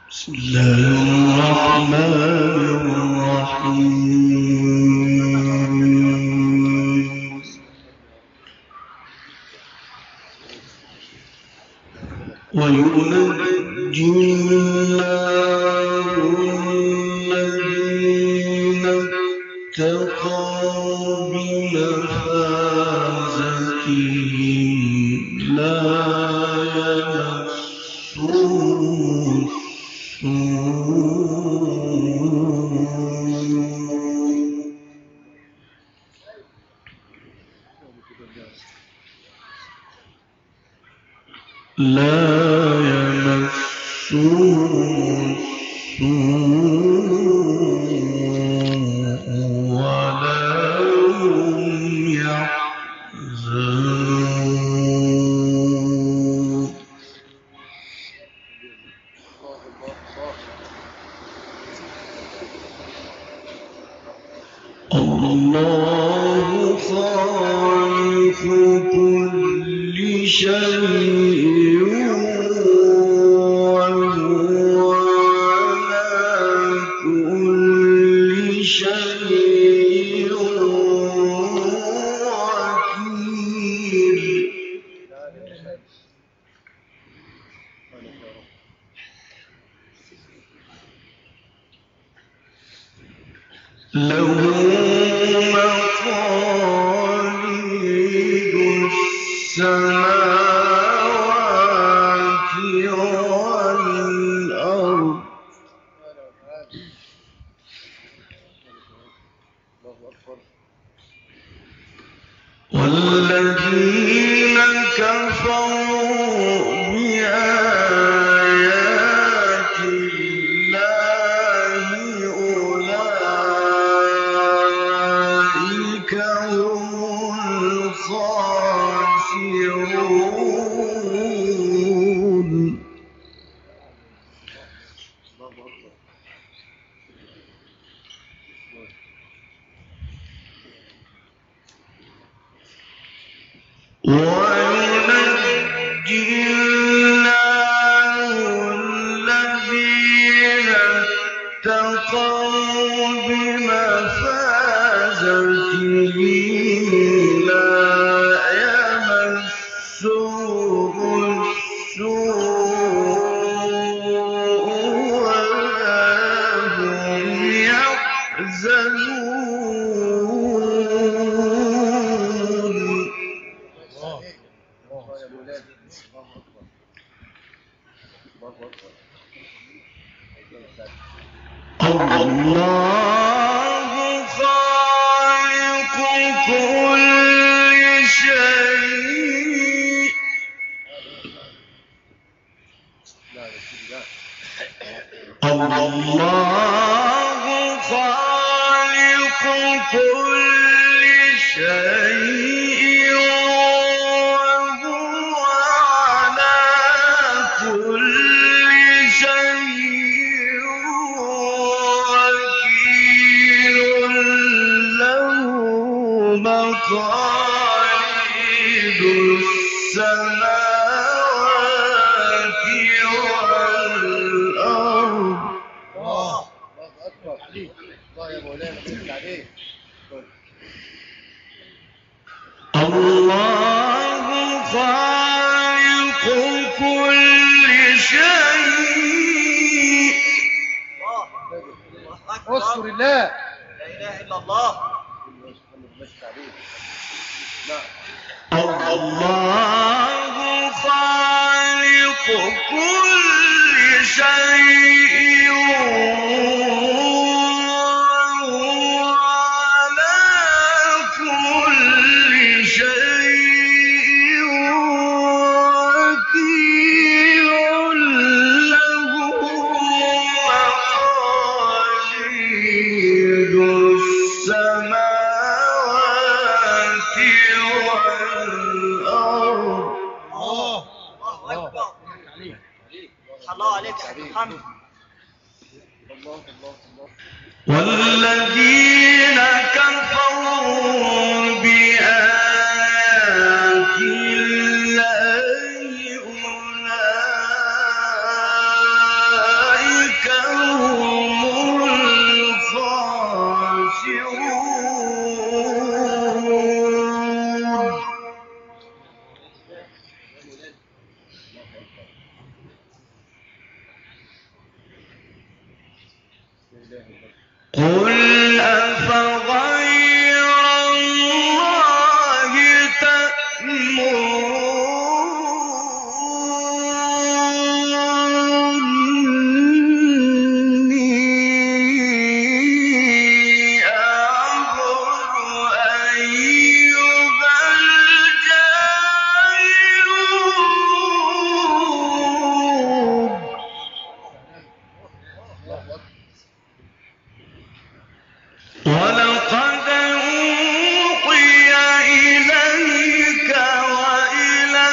بسم الله الرحمن الرحيم وينجي الله الذين اتقوا بمفازتهم لا يمسهم ولا هم يحزنون الله خالق كل شيء وهو على كل شيء وكيل له مقاليد السماوات والأرض والذين كفروا بآيات الله أولئك هم الخاسرون وينجي الله الذين اتقوا بمفازتهم لا يمسهم السوء ولا هم يحزنون الله خالق كل شيء الله خالق كل شيء وهو على كل شيء وكيل له مقاليد السماوات والأرض الله خالق كل شيء اذكر الله لا اله الا الله. الله خالق كل شيء وهو على كل شيء وكيل له مقاليد السماوات والأرض الله اكبر. الله عليك يا محمد. والذين كفروا بآيات الله أولئك قل أفغير الله تأمروني أعبد أيها الجاهلون ولقد أوحي إليك وإلى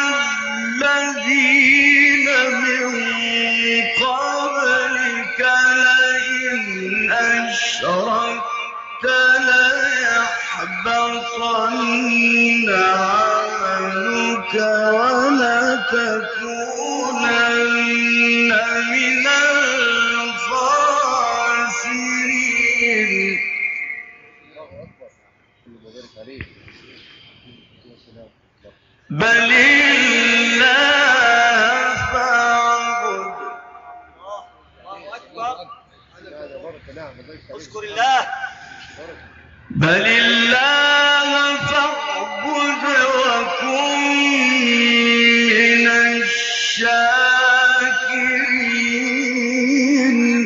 الذين من قبلك لئن أشركت ليحبطن عملك ولتكونن من الخاسرين بل الله فاعبد اذكر الله. بل الله فاعبد وكن من الشاكرين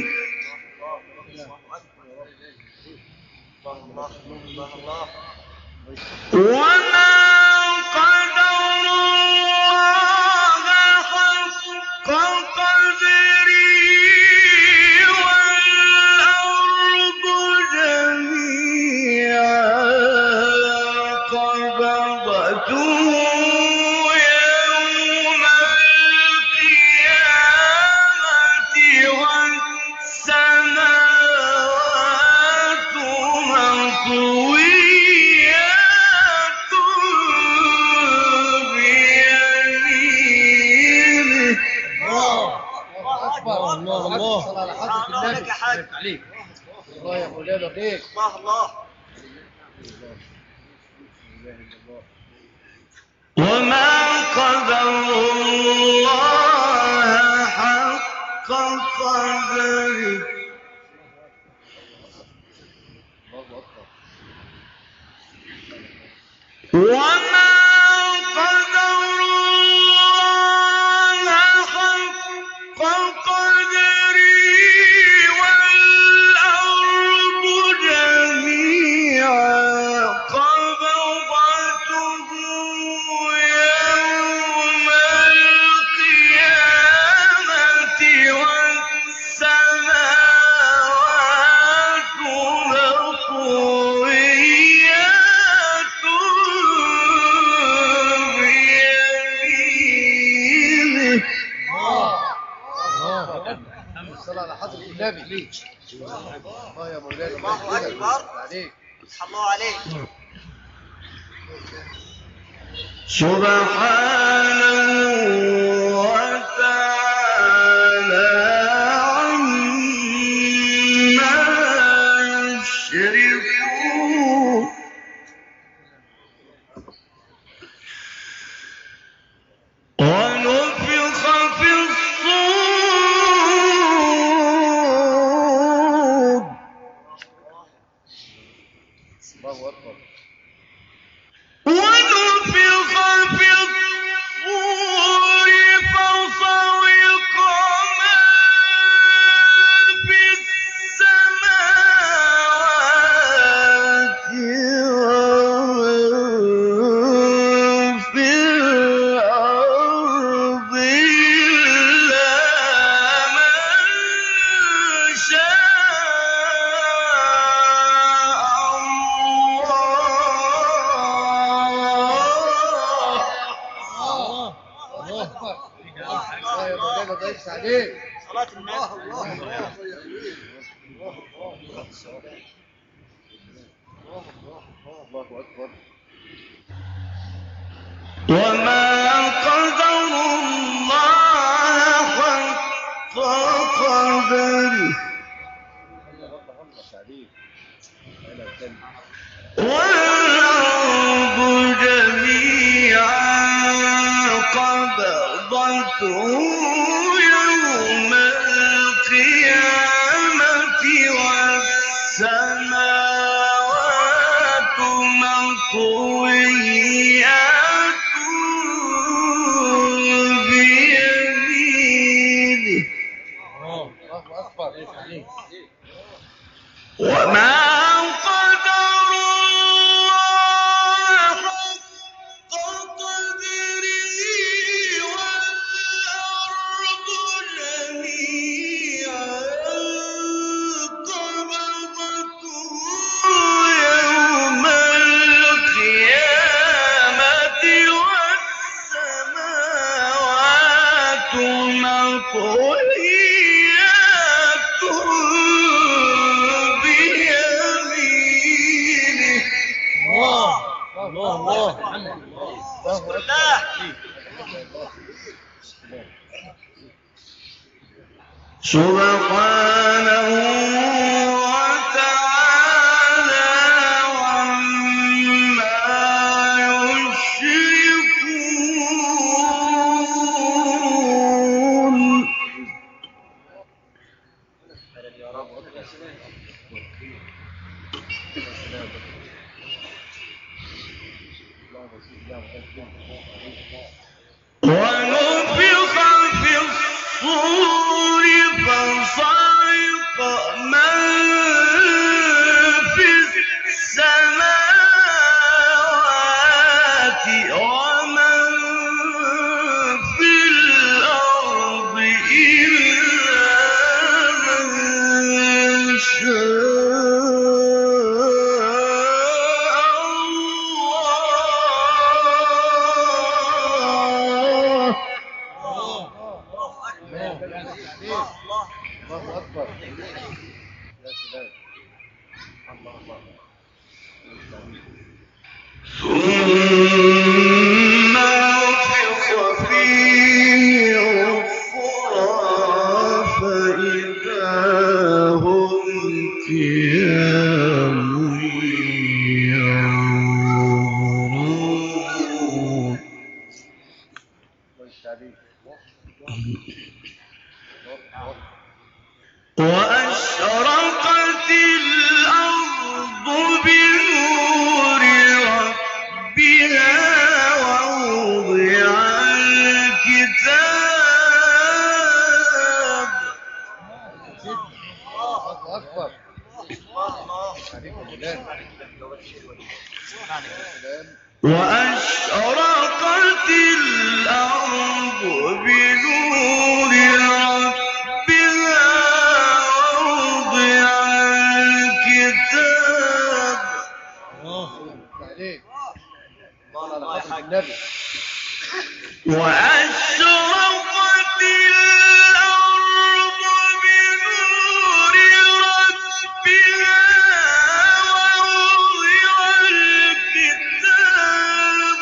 الله وما قدر الله حق قدره والأرض جميعا قبضته يوم القيامة والسماوات مطويات بيمينه الله صل على حضرة الله النبي. لك يا حاج. عليك الله يا مولانا خير. الله وما قدر الله حق قدره وما قدر الله حق قدره والأرض جميعا قبضته يوم القيامة والسماوات مطويات بيمينه صل على حضرة النبي. الله يا مولانا الله خير. أكبر. عليك الله عليك. سبحانه وتعالى عما يشركون ونفخ في الصور الله أكبر. ونفخ في الصور فصعق من في السماوات ومن في الأرض إلا من شاء الله أكبر. الله يا مولانا ضيف عليك. صلاة النبي. الله أكبر. وما قدر الله حق قدره والأرض جميعا قبضته يوم القيامة وما قدر الله حق قدره والأرض جميعا قبضته يوم القيامة والسماوات مطويات بيمينه. الله بسم الله. سبحانه وتعالى عما يشركون. ونفخ في الصور فصعق من في السماوات ومن في الأرض إلا من الله أكبر. يا سلام. ثم نفخ فيه أخرى فإذا هم قيام ينظرون. وأشرقت الأرض بنور ربها ووضع الكتاب. الله أكبر. وأشرقت الأرض بنور ربها ووضع الكتاب. النبي. وأشرقت الأرض بنور ربها ووضع الكتاب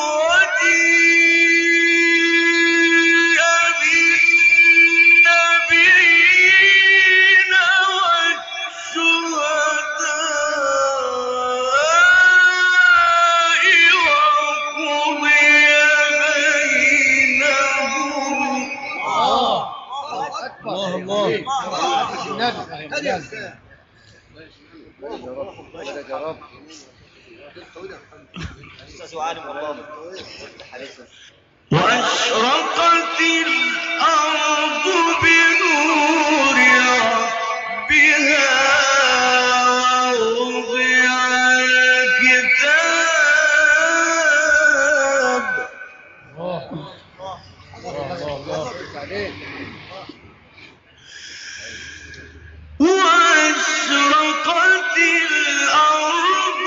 وجيء بالنبيين والشهداء وقضي بينهم. الله النبي. يا رب. أستاذ عالم والله. وأشرقت الأرض بنور ربها ووضع الكتاب. وأشرقت الأرض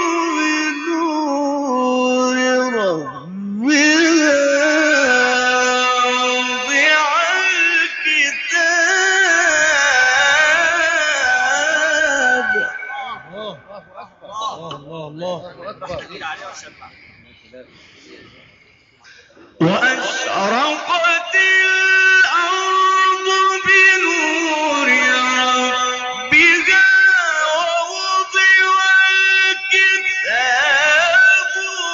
بنور ربها ووضع الكتاب. الله وأشرقت الأرض بنور ربها ووضع الكتاب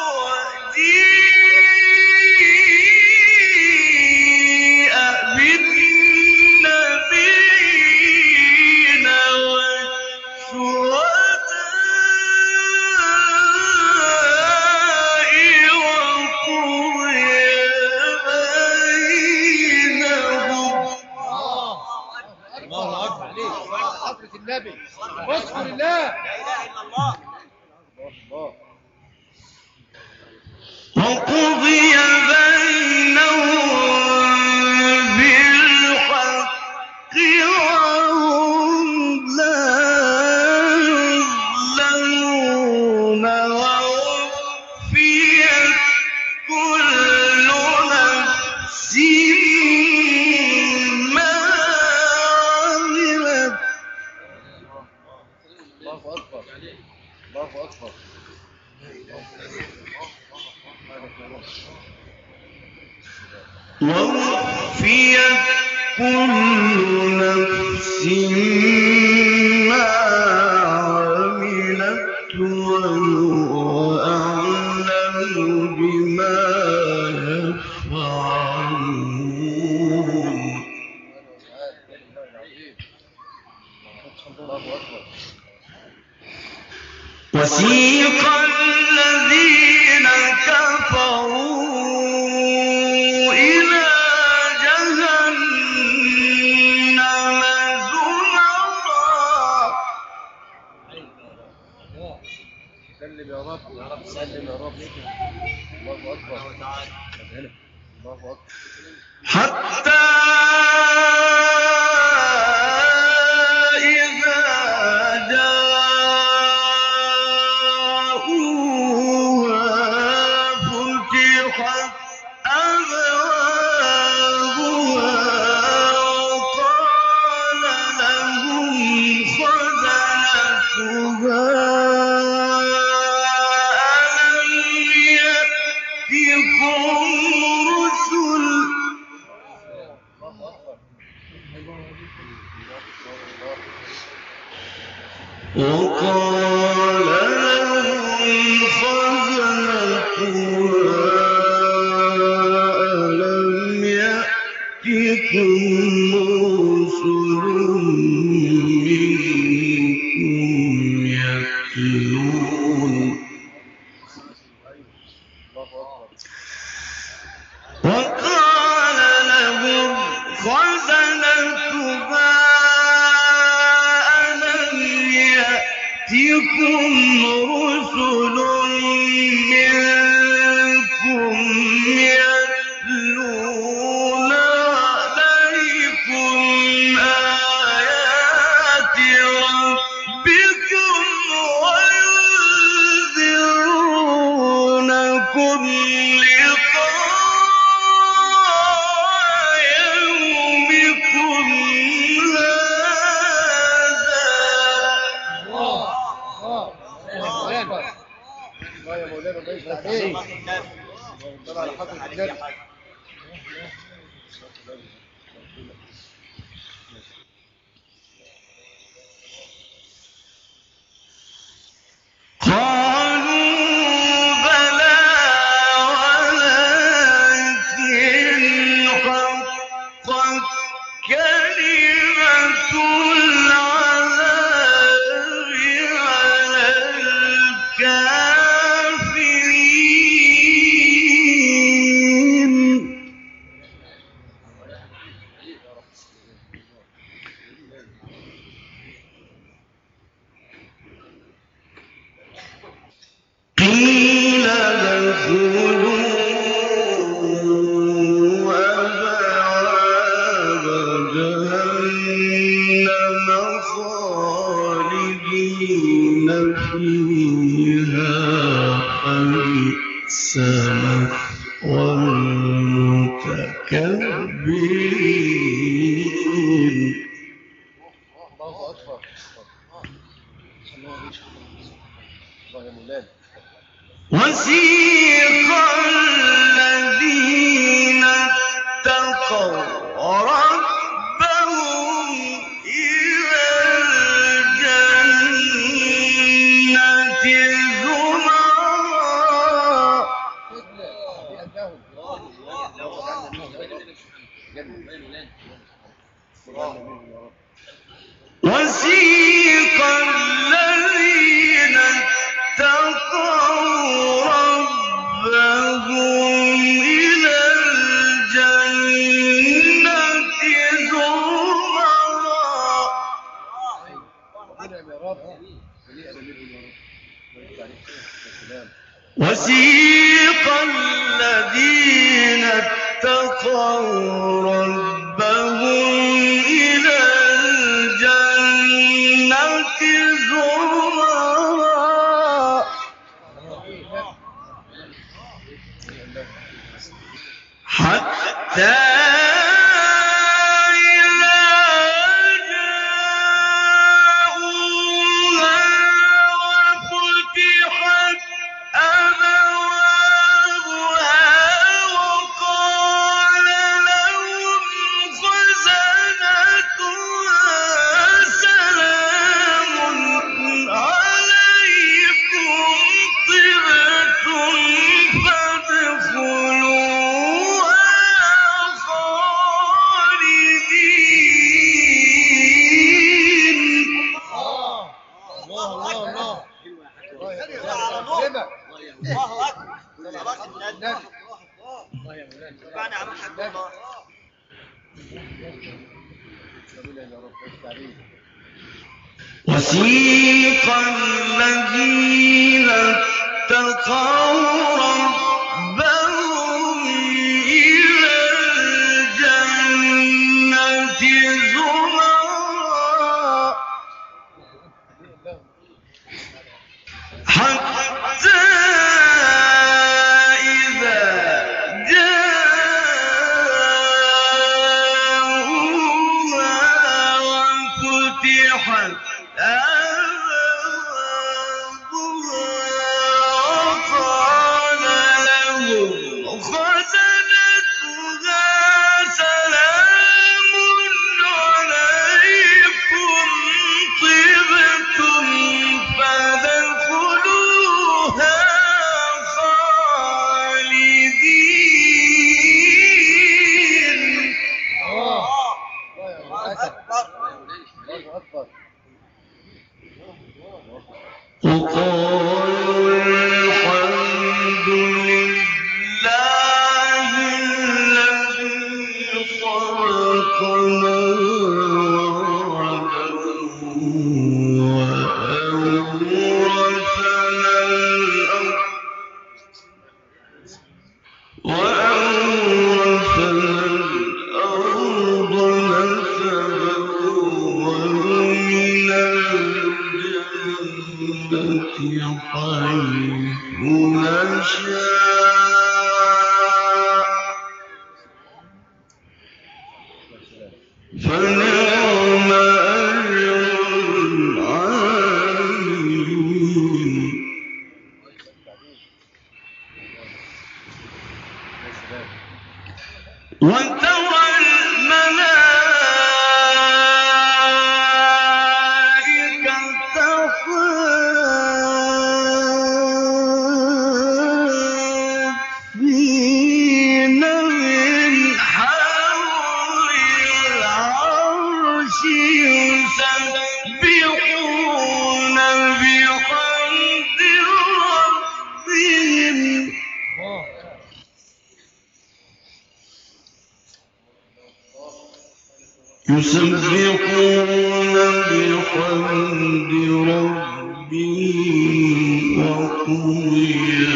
وجيء بالنبيين والشهداء الله اكبر عليك حضرة النبي اذكر الله لا اله الا الله. الله وقضي بينهم بالحق وهم لا يظلمون ووفيت كل نفس ما عملت الله اكبر الله اكبر ووفيت كل نفس ما عملت وهو أعلم بما يفعلون الله اكبر وسيق الذين كفروا إلى جهنم زمرا سلم يا رب سلم يا رب الله اكبر الله اكبر حتى إذا جاءوها فتحت أبوابها وقال لهم خزنتها ألم يأتكم رسل وقال لهم خزنتها ألم يأتكم رسل منكم يتلون وقال لهم خزنتها ألم يأتكم رسل منكم يتلون عليكم آيات ربكم وينذرونكم لقاء يومكم هذا الله يا مولانا الله يفتح عليك طلع على حضرة النبي قالوا بلى ولكن حقت كلمة العذاب على الكافرين قيل ادخلوا أبواب جهنم خالدين فيها فبئس مثوى المتكبرين الله اكبر الله يا مولانا وسيق الذين اتقوا ربهم إلى الجنة زمرا وسيق الذين اتقوا ربهم إلى الجنة زمرا رب مليئة منهم يا رب. وسيق الذين اتقوا ربهم إلى الجنة زمرا حتى وسيق الذين اتقوا ربهم إلى الجنة زمرا حتى إذا جاءوها وفتحت وقال لهم خزنتها سلام عليكم طبتم فادخلوها خالدين. الله أكبر. وقالوا الحمد لله الذي صدقنا وأورثنا الأرض نتبوأ من الجنة حيث نشاء فنعم أجر العاملين. وترى الملائكة حافين من حول العرش يسبحون بحمد ربهم وقضي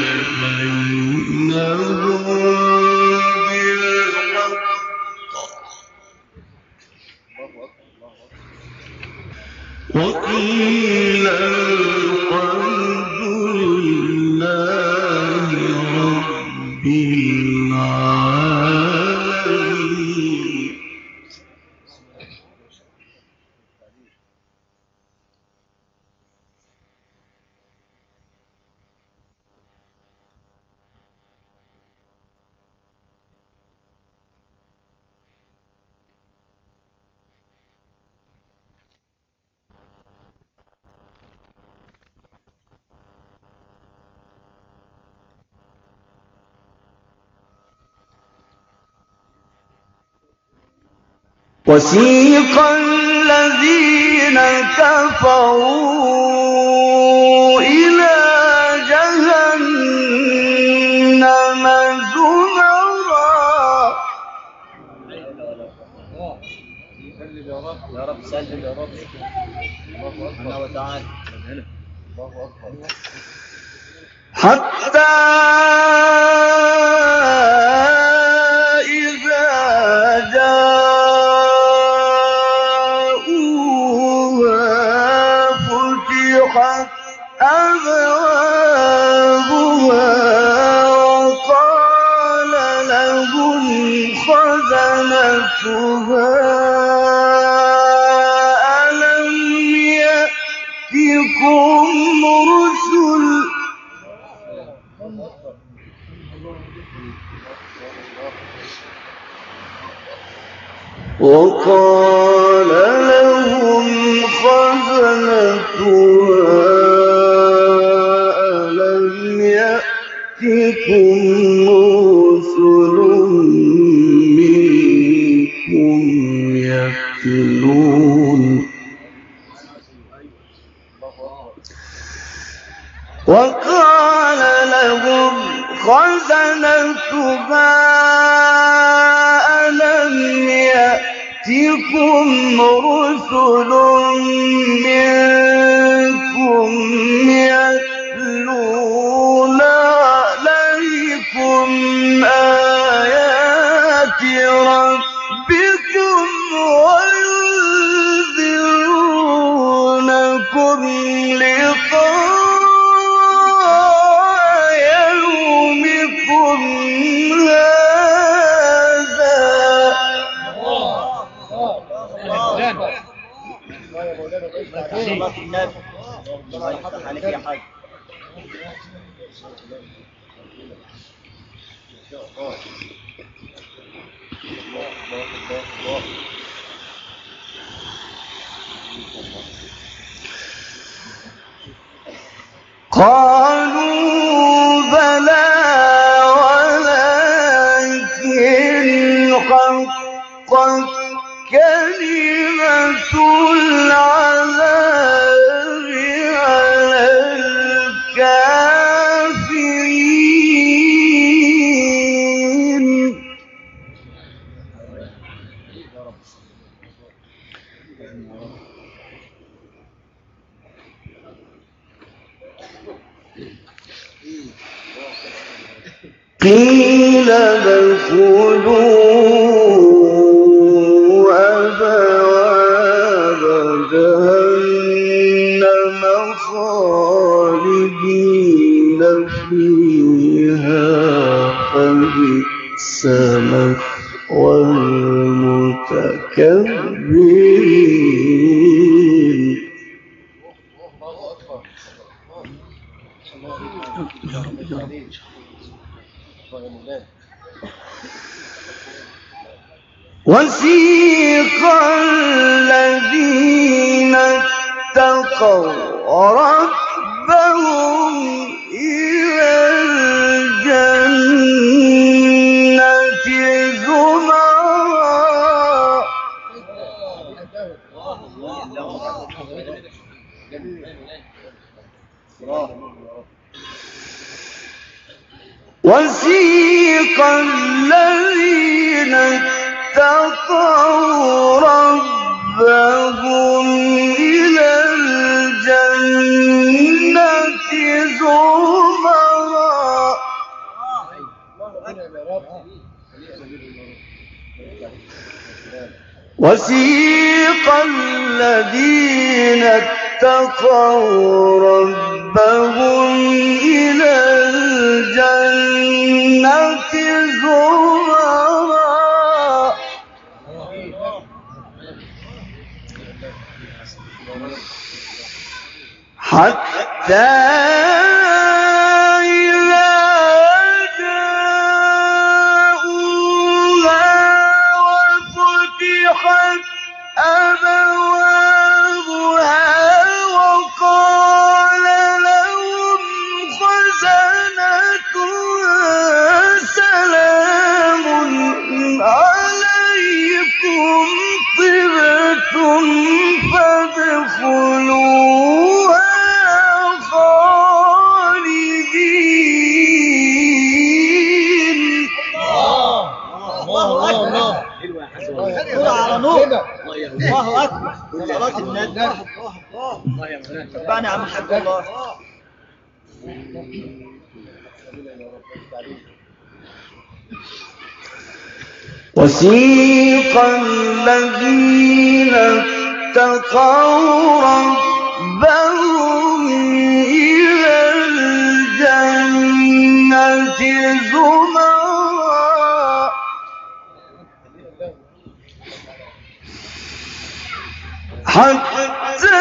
بينهم بالحق وقيل الحمد لله رب العالمين. وسيق الذين كفروا إلى جهنم زمرا سلم يا رب يا رب سلم يا رب. الله وتعالى. الله أكبر. حتى إذا جاءوها فتحت أبوابها وقال لهم خزنتها ألم يأتكم رسل وقال لهم خزنتها ألم يأتكم رسل منكم يتلون وقال لهم خزنتها ألم يأتكم رسل منكم يتلون عليكم آيات ربكم وينذرونكم لقاء يومكم هذا. الله في النبي. الله يفتح عليك يا حاج. قالوا بلى ولكن حقت كلمة العذاب على الكافرين. قيل ادخلوا أبواب جهنم خالدين فيها فبئس مثوى المتكبرين. وسيق الذين اتقوا ربهم إلى الجنة زمرا وسيق الذين اتقوا ربهم إلى الجنة زمرا وسيق الذين اتقوا ربهم إلى الجنة زمرا حتى إذا جاءوها وفتحت أبوابها وقال لهم خزنتها سلام عليكم طبتم فادخلوها خالدين. صلاة النبي. تبعنا يا عم الحاج الله. وسيق الذين اتقوا ربهم إلى الجنة زمرا حتى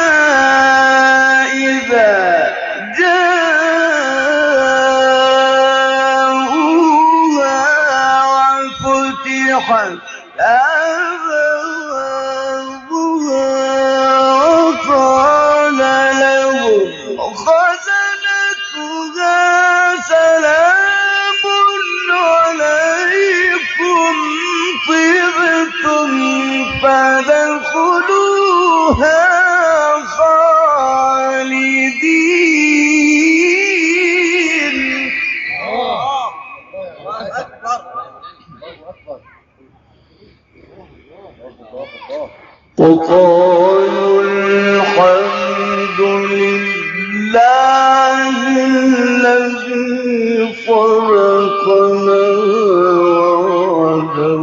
إذا جاءوها وفتحت أبوابها وقال لهم خزنتها سلام عليكم طبتم فادخلوها خالدين. وقالوا الحمد لله الذي صدقنا وعده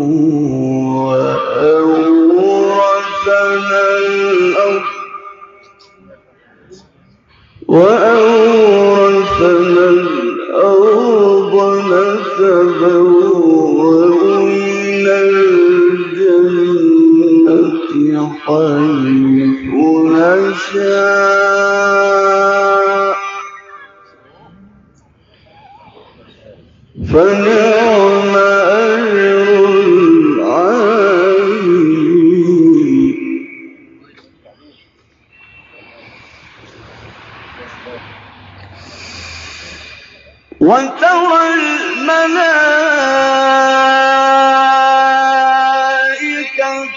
وأورثنا الأرض نتبوأ من الجنة حيث نشاء فنعم أجر العاملين. وترى الملائكة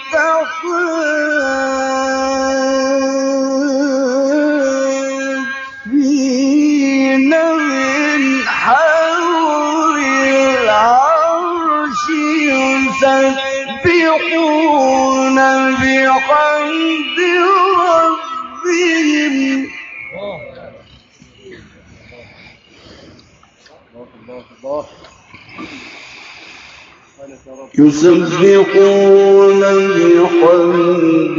حافين من حول العرش يسبحون بحمد ربهم بحمد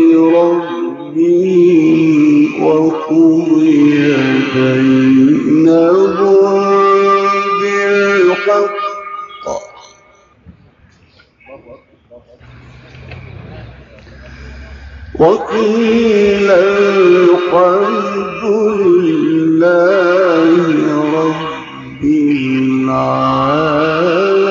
ربهم وقضي بينهم بالحق وقيل الحمد لله رب العالمين.